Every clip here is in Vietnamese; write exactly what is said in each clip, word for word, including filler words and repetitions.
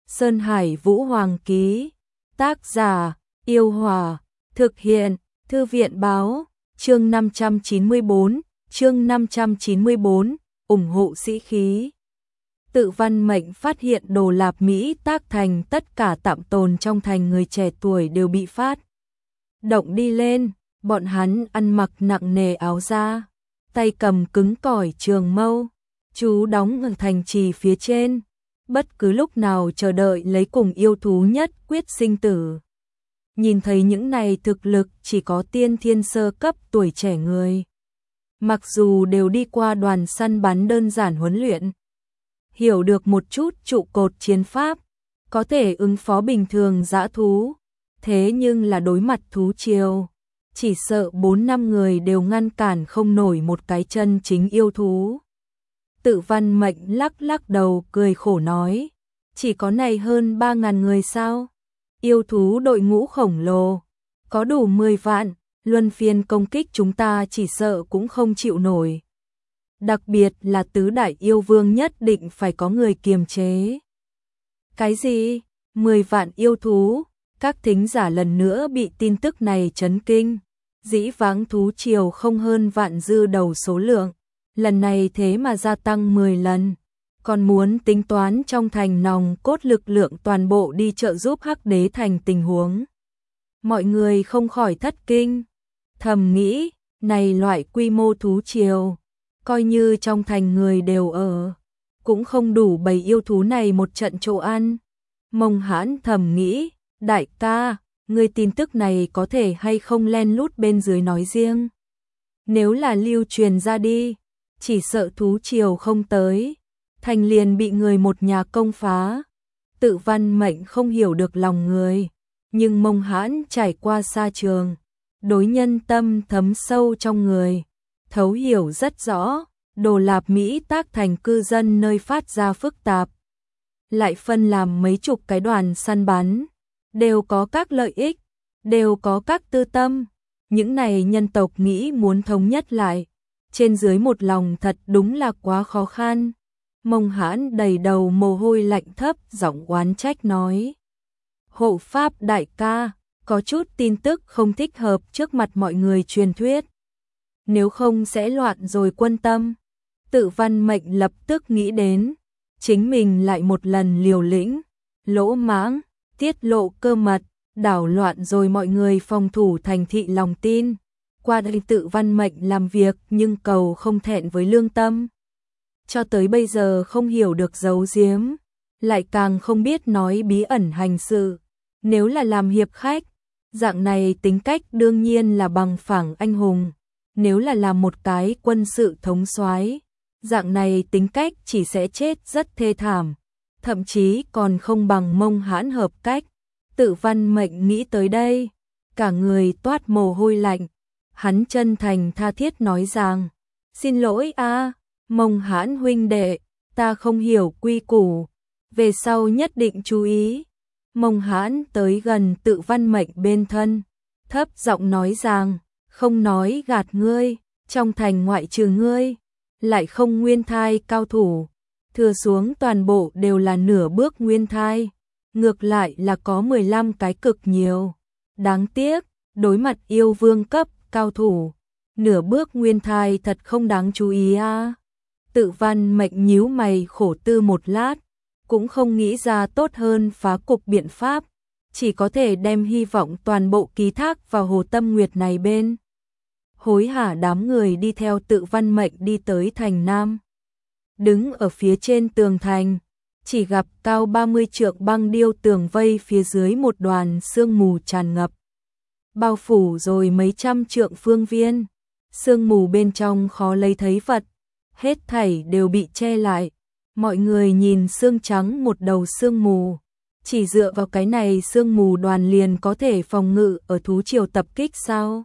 Sơn Hải Vũ Hoàng ký. Tác giả: Yêu Hòa. Thực hiện: Thư viện báo. Chương năm trăm chín mươi tư, chương năm trăm chín mươi tư, ủng hộ sĩ khí. Tự Văn Mệnh phát hiện Đồ Lạp Mỹ tác thành tất cả tạm tồn trong thành người trẻ tuổi đều bị phát động đi lên, bọn hắn ăn mặc nặng nề áo da, tay cầm cứng cỏi trường mâu, chú đóng ở thành trì phía trên, bất cứ lúc nào chờ đợi lấy cùng yêu thú nhất quyết sinh tử. Nhìn thấy những này thực lực chỉ có tiên thiên sơ cấp tuổi trẻ người, mặc dù đều đi qua đoàn săn bắn đơn giản huấn luyện, hiểu được một chút trụ cột chiến pháp, có thể ứng phó bình thường dã thú, thế nhưng là đối mặt thú triều, chỉ sợ bốn năm người đều ngăn cản không nổi một cái chân chính yêu thú. Tự Văn Mệnh lắc lắc đầu cười khổ nói, chỉ có này hơn ba ngàn người sao? Yêu thú đội ngũ khổng lồ, có đủ mười vạn, luân phiên công kích chúng ta chỉ sợ cũng không chịu nổi. Đặc biệt là tứ đại yêu vương nhất định phải có người kiềm chế. Cái gì? mười vạn yêu thú? Các thính giả lần nữa bị tin tức này chấn kinh. Dĩ vãng thú triều không hơn vạn dư đầu số lượng, lần này thế mà gia tăng mười lần. Còn muốn tính toán trong thành nòng cốt lực lượng toàn bộ đi trợ giúp Hắc Đế thành tình huống. Mọi người không khỏi thất kinh, thầm nghĩ, này loại quy mô thú triều, coi như trong thành người đều ở, cũng không đủ bầy yêu thú này một trận chỗ ăn. Mông Hãn thầm nghĩ, đại ca, người tin tức này có thể hay không len lút bên dưới nói riêng. Nếu là lưu truyền ra đi, chỉ sợ thú triều không tới, thành liền bị người một nhà công phá. Tự Văn Mệnh không hiểu được lòng người, nhưng Mông Hãn trải qua xa trường, đối nhân tâm thấm sâu trong người, thấu hiểu rất rõ, Đồ Lạp Mỹ tác thành cư dân nơi phát ra phức tạp, lại phân làm mấy chục cái đoàn săn bắn, đều có các lợi ích, đều có các tư tâm. Những này nhân tộc nghĩ muốn thống nhất lại, trên dưới một lòng thật đúng là quá khó khăn. Mông Hãn đầy đầu mồ hôi lạnh thấp giọng oán trách nói, hộ pháp đại ca, có chút tin tức không thích hợp trước mặt mọi người truyền thuyết, nếu không sẽ loạn rồi quân tâm. Tự Văn Mệnh lập tức nghĩ đến, chính mình lại một lần liều lĩnh, lỗ mãng, tiết lộ cơ mật, đảo loạn rồi mọi người phòng thủ thành thị lòng tin. Qua đây Tự Văn Mệnh làm việc nhưng cầu không thẹn với lương tâm. Cho tới bây giờ không hiểu được giấu giếm, lại càng không biết nói bí ẩn hành sự. Nếu là làm hiệp khách, dạng này tính cách đương nhiên là bằng phẳng anh hùng. Nếu là làm một cái quân sự thống soái, dạng này tính cách chỉ sẽ chết rất thê thảm, thậm chí còn không bằng Mông Hãn hợp cách. Tự Văn Mệnh nghĩ tới đây, cả người toát mồ hôi lạnh, hắn chân thành tha thiết nói rằng, xin lỗi a, Mông Hãn huynh đệ, ta không hiểu quy củ, về sau nhất định chú ý. Mông Hãn tới gần Tự Văn Mệnh bên thân, thấp giọng nói rằng, không nói gạt ngươi, trong thành ngoại trừ ngươi, lại không nguyên thai cao thủ, thừa xuống toàn bộ đều là nửa bước nguyên thai, ngược lại là có mười lăm cái cực nhiều. Đáng tiếc, đối mặt yêu vương cấp cao thủ, nửa bước nguyên thai thật không đáng chú ý a. Tự Văn Mệnh nhíu mày khổ tư một lát, cũng không nghĩ ra tốt hơn phá cục biện pháp, chỉ có thể đem hy vọng toàn bộ ký thác vào Hồ Tâm Nguyệt này bên. Hối hả đám người đi theo Tự Văn Mệnh đi tới thành Nam. Đứng ở phía trên tường thành, chỉ gặp cao ba mươi trượng băng điêu tường vây phía dưới một đoàn sương mù tràn ngập, bao phủ rồi mấy trăm trượng phương viên. Sương mù bên trong khó lấy thấy vật, hết thảy đều bị che lại. Mọi người nhìn sương trắng một đầu sương mù, chỉ dựa vào cái này sương mù đoàn liền có thể phòng ngự ở thú triều tập kích sao?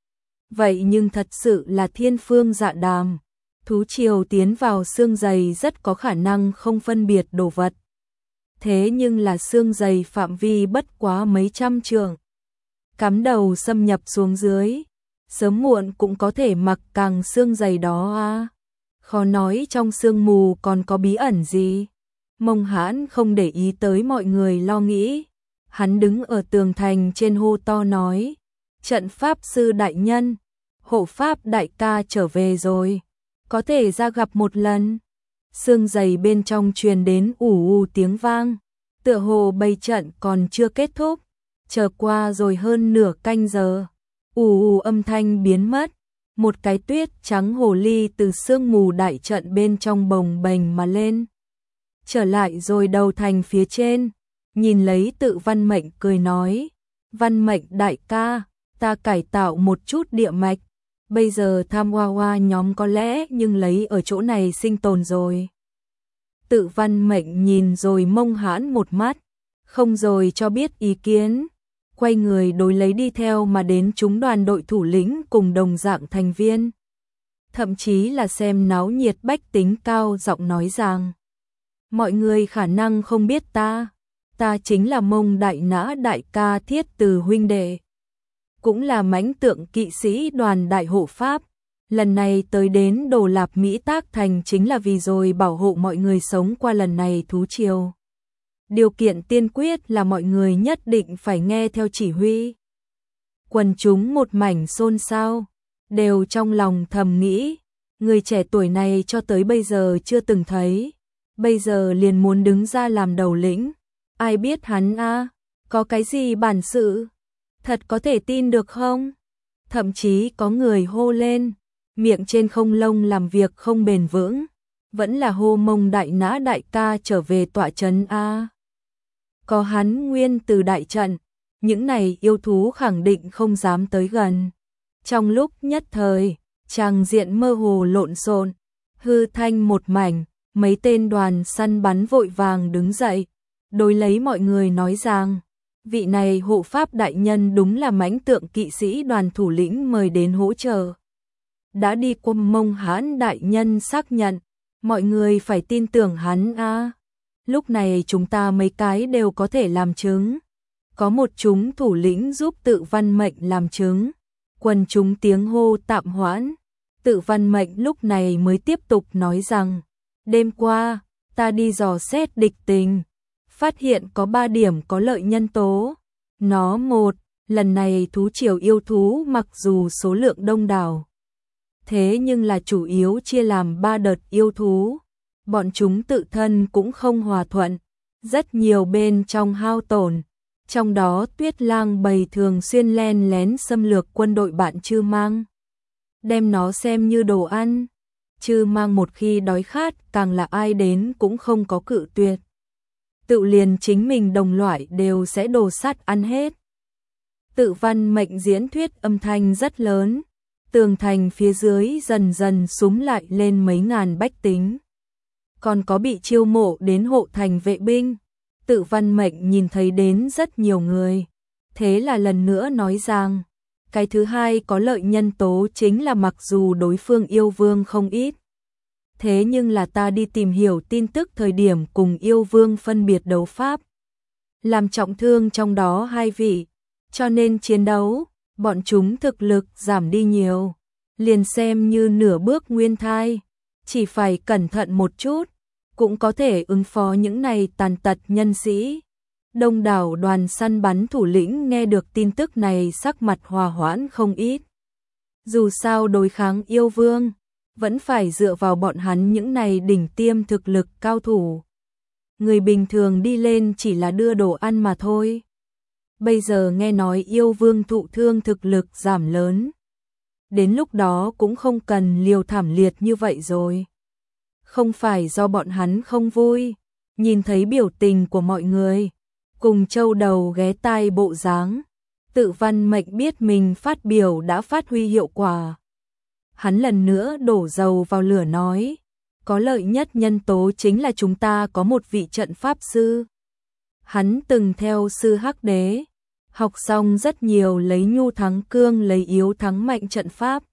Vậy nhưng thật sự là thiên phương dạ đàm. Thú triều tiến vào xương dày rất có khả năng không phân biệt đồ vật. Thế nhưng là xương dày phạm vi bất quá mấy trăm trượng, cắm đầu xâm nhập xuống dưới, sớm muộn cũng có thể mặc càng xương dày đó a. À. Khó nói trong sương mù còn có bí ẩn gì. Mông Hãn không để ý tới mọi người lo nghĩ. Hắn đứng ở tường thành trên hô to nói, trận pháp sư đại nhân, hộ pháp đại ca trở về rồi, có thể ra gặp một lần. Xương giày bên trong truyền đến ù ù tiếng vang, tựa hồ bày trận còn chưa kết thúc, chờ qua rồi hơn nửa canh giờ, ù ù âm thanh biến mất, một cái tuyết trắng hồ ly từ sương mù đại trận bên trong bồng bềnh mà lên. Trở lại rồi đầu thành phía trên, nhìn lấy Tự Văn Mệnh cười nói, Văn Mệnh đại ca, ta cải tạo một chút địa mạch, bây giờ tham hoa hoa nhóm có lẽ nhưng lấy ở chỗ này sinh tồn rồi. Tự Văn Mệnh nhìn rồi Mông Hãn một mắt, không rồi cho biết ý kiến, quay người đối lấy đi theo mà đến chúng đoàn đội thủ lĩnh cùng đồng dạng thành viên. Thậm chí là xem náo nhiệt bách tính cao giọng nói rằng, mọi người khả năng không biết ta, ta chính là Mông Đại Nã đại ca Thiết Từ huynh đệ, cũng là mãnh tượng kỵ sĩ đoàn đại hộ pháp. Lần này tới đến Đồ Lạp Mỹ Tác Thành chính là vì rồi bảo hộ mọi người sống qua lần này thú triều. Điều kiện tiên quyết là mọi người nhất định phải nghe theo chỉ huy. Quần chúng một mảnh xôn xao, đều trong lòng thầm nghĩ, người trẻ tuổi này cho tới bây giờ chưa từng thấy, bây giờ liền muốn đứng ra làm đầu lĩnh. Ai biết hắn a, có cái gì bản sự? Thật có thể tin được không? Thậm chí có người hô lên, miệng trên không lông làm việc không bền vững, vẫn là hô Mông Đại Nã đại ca trở về tọa trấn a. Có hắn nguyên từ đại trận, những này yêu thú khẳng định không dám tới gần. Trong lúc nhất thời, tràng diện mơ hồ lộn xộn, hư thanh một mảnh, mấy tên đoàn săn bắn vội vàng đứng dậy, đối lấy mọi người nói rằng, vị này hộ pháp đại nhân đúng là mãnh tượng kỵ sĩ đoàn thủ lĩnh mời đến hỗ trợ. Đã đi qua Mông Hãn đại nhân xác nhận, mọi người phải tin tưởng hắn a. Lúc này chúng ta mấy cái đều có thể làm chứng. Có một chúng thủ lĩnh giúp Tự Văn Mệnh làm chứng. Quần chúng tiếng hô tạm hoãn. Tự Văn Mệnh lúc này mới tiếp tục nói rằng, đêm qua, ta đi dò xét địch tình, phát hiện có ba điểm có lợi nhân tố. Nó một, lần này thú triều yêu thú mặc dù số lượng đông đảo, thế nhưng là chủ yếu chia làm ba đợt yêu thú. Bọn chúng tự thân cũng không hòa thuận, rất nhiều bên trong hao tổn. Trong đó Tuyết Lang bầy thường xuyên len lén xâm lược quân đội bạn Chư Mang, đem nó xem như đồ ăn. Chư Mang một khi đói khát càng là ai đến cũng không có cự tuyệt. Tự liền chính mình đồng loại đều sẽ đồ sát ăn hết. Tự Văn Mệnh diễn thuyết âm thanh rất lớn, tường thành phía dưới dần dần súm lại lên mấy ngàn bách tính. Còn có bị chiêu mộ đến hộ thành vệ binh. Tự Văn Mệnh nhìn thấy đến rất nhiều người, thế là lần nữa nói rằng, cái thứ hai có lợi nhân tố chính là mặc dù đối phương yêu vương không ít, thế nhưng là ta đi tìm hiểu tin tức thời điểm cùng yêu vương phân biệt đấu pháp, làm trọng thương trong đó hai vị, cho nên chiến đấu, bọn chúng thực lực giảm đi nhiều, liền xem như nửa bước nguyên thai, chỉ phải cẩn thận một chút, cũng có thể ứng phó những này tàn tật nhân sĩ. Đông đảo đoàn săn bắn thủ lĩnh nghe được tin tức này sắc mặt hòa hoãn không ít. Dù sao đối kháng yêu vương, vẫn phải dựa vào bọn hắn những này đỉnh tiêm thực lực cao thủ. Người bình thường đi lên chỉ là đưa đồ ăn mà thôi. Bây giờ nghe nói yêu vương thụ thương thực lực giảm lớn. Đến lúc đó cũng không cần liều thảm liệt như vậy rồi. Không phải do bọn hắn không vui, nhìn thấy biểu tình của mọi người, cùng châu đầu ghé tai bộ dáng, Tự Văn Mệnh biết mình phát biểu đã phát huy hiệu quả. Hắn lần nữa đổ dầu vào lửa nói, có lợi nhất nhân tố chính là chúng ta có một vị trận pháp sư. Hắn từng theo sư Hắc Đế, học xong rất nhiều lấy nhu thắng cương, lấy yếu thắng mạnh trận pháp.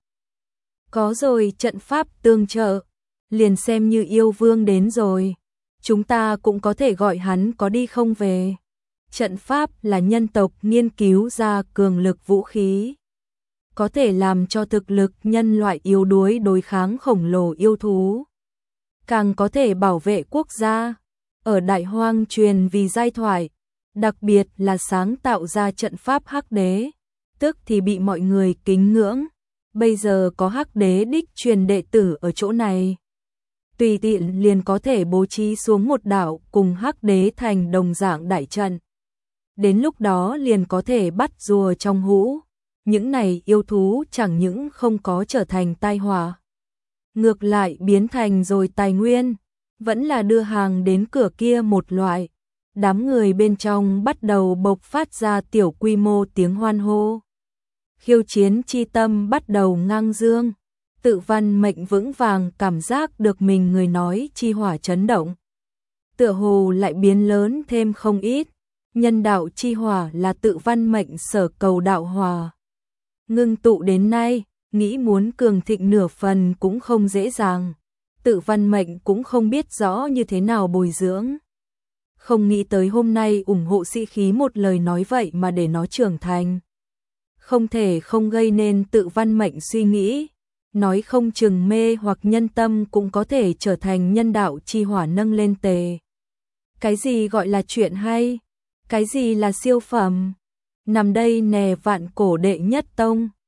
Có rồi trận pháp tương trợ, liền xem như yêu vương đến rồi, chúng ta cũng có thể gọi hắn có đi không về. Trận pháp là nhân tộc nghiên cứu ra cường lực vũ khí, có thể làm cho thực lực nhân loại yếu đuối đối kháng khổng lồ yêu thú, càng có thể bảo vệ quốc gia. ở Đại Hoang truyền vì giai thoại, đặc biệt là sáng tạo ra trận pháp Hắc Đế, tức thì bị mọi người kính ngưỡng. Bây giờ có Hắc Đế đích truyền đệ tử ở chỗ này, tùy tiện liền có thể bố trí xuống một đảo cùng Hắc Đế thành đồng dạng đại trận. Đến lúc đó liền có thể bắt rùa trong hũ. Những này yêu thú chẳng những không có trở thành tai họa, ngược lại biến thành rồi tài nguyên, vẫn là đưa hàng đến cửa kia một loại. Đám người bên trong bắt đầu bộc phát ra tiểu quy mô tiếng hoan hô. Khiêu chiến chi tâm bắt đầu ngang dương. Tự Văn Mệnh vững vàng cảm giác được mình người nói chi hỏa chấn động. Tựa hồ lại biến lớn thêm không ít. Nhân đạo chi hỏa là Tự Văn Mệnh sở cầu đạo hòa. Ngưng tụ đến nay, nghĩ muốn cường thịnh nửa phần cũng không dễ dàng. Tự Văn Mệnh cũng không biết rõ như thế nào bồi dưỡng. Không nghĩ tới hôm nay ủng hộ sĩ khí một lời nói vậy mà để nó trưởng thành. Không thể không gây nên Tự Văn Mệnh suy nghĩ. Nói không chừng mê hoặc nhân tâm cũng có thể trở thành nhân đạo chi hỏa nâng lên tề. Cái gì gọi là chuyện hay? Cái gì là siêu phẩm? Nằm đây nè vạn cổ đệ nhất tông.